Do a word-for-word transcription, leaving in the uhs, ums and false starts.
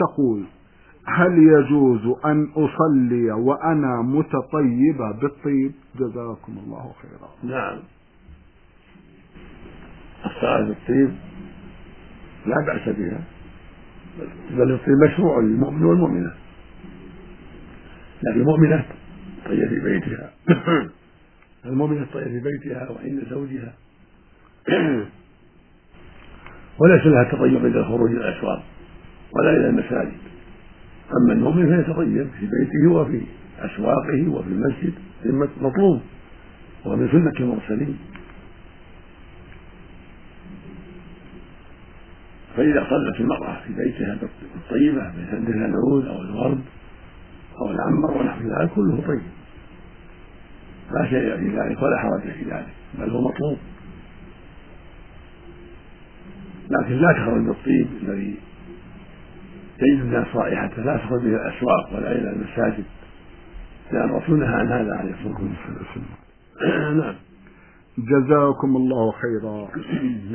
تقول: هل يجوز أن أصلي وأنا متطيبة بالطيب؟ جزاكم الله خيرا. نعم، الصلاة بالطيب لا بأس بها، بل الطيب مشروع للمؤمن والمؤمنة، لكن المؤمنة طيب في بيتها المؤمنة طيب في بيتها وعند زوجها وليس لها تطيب عند الخروج إلى الأسواق ولا إلى المساجد. أما المؤمن فيتطيب في بيته وفي أسواقه وفي المسجد مطلوب، ومن سنة المرسلين. فإذا صلت المرأة في بيتها بالطيبة مثل العود أو الورد أو العنبر ونحو ذلك كله طيب، لا شيء في ذلك ولا حرج في ذلك، بل هو مطلوب، لكن لا تخرج بالطيب الذي تجد الناس رائحته، لا تخرج إلى الأسواق ولا إلى المساجد، لأن الرسول نهى عن هذا عليه الصلاة والسلام. نعم. جزاكم الله خيرا.